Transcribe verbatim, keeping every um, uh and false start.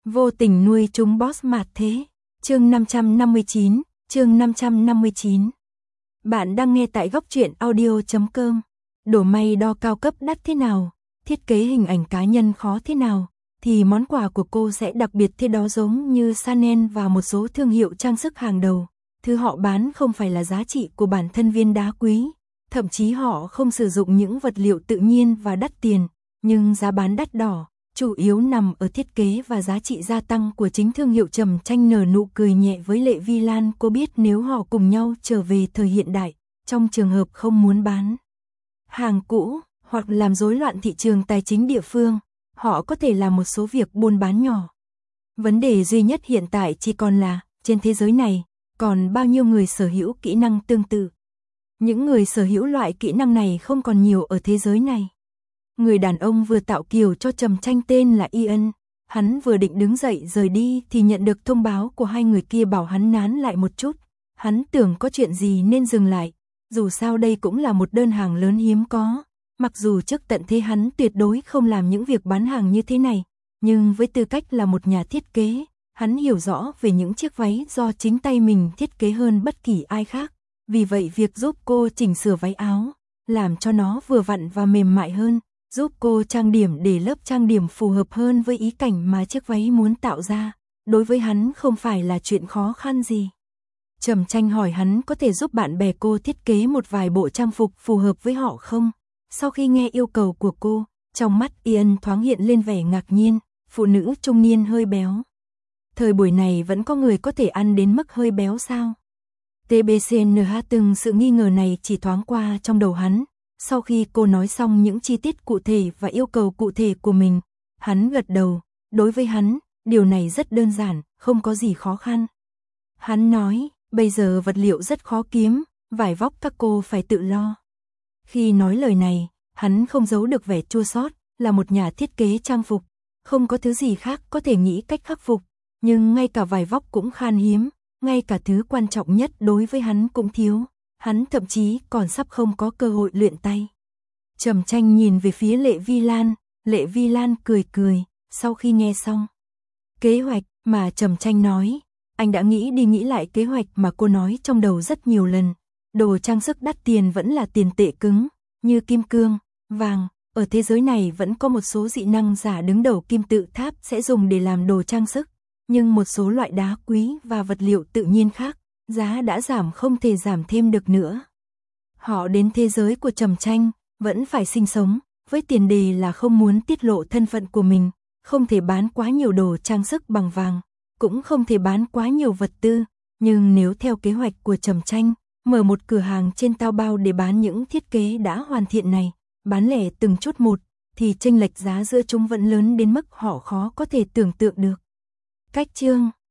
Vô tình nuôi chúng boss mạt thế. Chương năm trăm năm mươi chín, chương năm trăm năm mươi chín. Bạn đang nghe tại góc truyện audio chấm com. Đồ may đo cao cấp đắt thế nào, thiết kế hình ảnh cá nhân khó thế nào, thì món quà của cô sẽ đặc biệt thế đó, giống như Chanel và một số thương hiệu trang sức hàng đầu. Thứ họ bán không phải là giá trị của bản thân viên đá quý, thậm chí họ không sử dụng những vật liệu tự nhiên và đắt tiền, nhưng giá bán đắt đỏ, chủ yếu nằm ở thiết kế và giá trị gia tăng của chính thương hiệu. Trầm Tranh nở nụ cười nhẹ với Lệ Vi Lan. Cô biết nếu họ cùng nhau trở về thời hiện đại, trong trường hợp không muốn bán hàng cũ hoặc làm rối loạn thị trường tài chính địa phương, họ có thể làm một số việc buôn bán nhỏ. Vấn đề duy nhất hiện tại chỉ còn là, trên thế giới này, còn bao nhiêu người sở hữu kỹ năng tương tự. Những người sở hữu loại kỹ năng này không còn nhiều ở thế giới này. Người đàn ông vừa tạo kiều cho Trầm Tranh tên là Ian. Hắn vừa định đứng dậy rời đi thì nhận được thông báo của hai người kia bảo hắn nán lại một chút. Hắn tưởng có chuyện gì nên dừng lại. Dù sao đây cũng là một đơn hàng lớn hiếm có. Mặc dù trước tận thế hắn tuyệt đối không làm những việc bán hàng như thế này, nhưng với tư cách là một nhà thiết kế, hắn hiểu rõ về những chiếc váy do chính tay mình thiết kế hơn bất kỳ ai khác. Vì vậy việc giúp cô chỉnh sửa váy áo, làm cho nó vừa vặn và mềm mại hơn, giúp cô trang điểm để lớp trang điểm phù hợp hơn với ý cảnh mà chiếc váy muốn tạo ra, đối với hắn không phải là chuyện khó khăn gì. Trầm Tranh hỏi hắn có thể giúp bạn bè cô thiết kế một vài bộ trang phục phù hợp với họ không? Sau khi nghe yêu cầu của cô, trong mắt Ian thoáng hiện lên vẻ ngạc nhiên. Phụ nữ trung niên hơi béo. Thời buổi này vẫn có người có thể ăn đến mức hơi béo sao? tê bê xê en hát từng sự nghi ngờ này chỉ thoáng qua trong đầu hắn. Sau khi cô nói xong những chi tiết cụ thể và yêu cầu cụ thể của mình, hắn gật đầu. Đối với hắn, điều này rất đơn giản, không có gì khó khăn. Hắn nói, bây giờ vật liệu rất khó kiếm, vải vóc các cô phải tự lo. Khi nói lời này, hắn không giấu được vẻ chua xót, là một nhà thiết kế trang phục, không có thứ gì khác có thể nghĩ cách khắc phục, nhưng ngay cả vải vóc cũng khan hiếm, ngay cả thứ quan trọng nhất đối với hắn cũng thiếu. Hắn thậm chí còn sắp không có cơ hội luyện tay. Trầm Tranh nhìn về phía Lệ Vi Lan. Lệ Vi Lan cười cười. Sau khi nghe xong kế hoạch mà Trầm Tranh nói, anh đã nghĩ đi nghĩ lại kế hoạch mà cô nói trong đầu rất nhiều lần. Đồ trang sức đắt tiền vẫn là tiền tệ cứng, như kim cương, vàng. Ở thế giới này vẫn có một số dị năng giả đứng đầu kim tự tháp sẽ dùng để làm đồ trang sức, nhưng một số loại đá quý và vật liệu tự nhiên khác, giá đã giảm không thể giảm thêm được nữa. Họ đến thế giới của Trầm Tranh, vẫn phải sinh sống, với tiền đề là không muốn tiết lộ thân phận của mình, không thể bán quá nhiều đồ trang sức bằng vàng, cũng không thể bán quá nhiều vật tư. Nhưng nếu theo kế hoạch của Trầm Tranh, mở một cửa hàng trên Taobao để bán những thiết kế đã hoàn thiện này, bán lẻ từng chút một, thì chênh lệch giá giữa chúng vẫn lớn đến mức họ khó có thể tưởng tượng được. Cách chương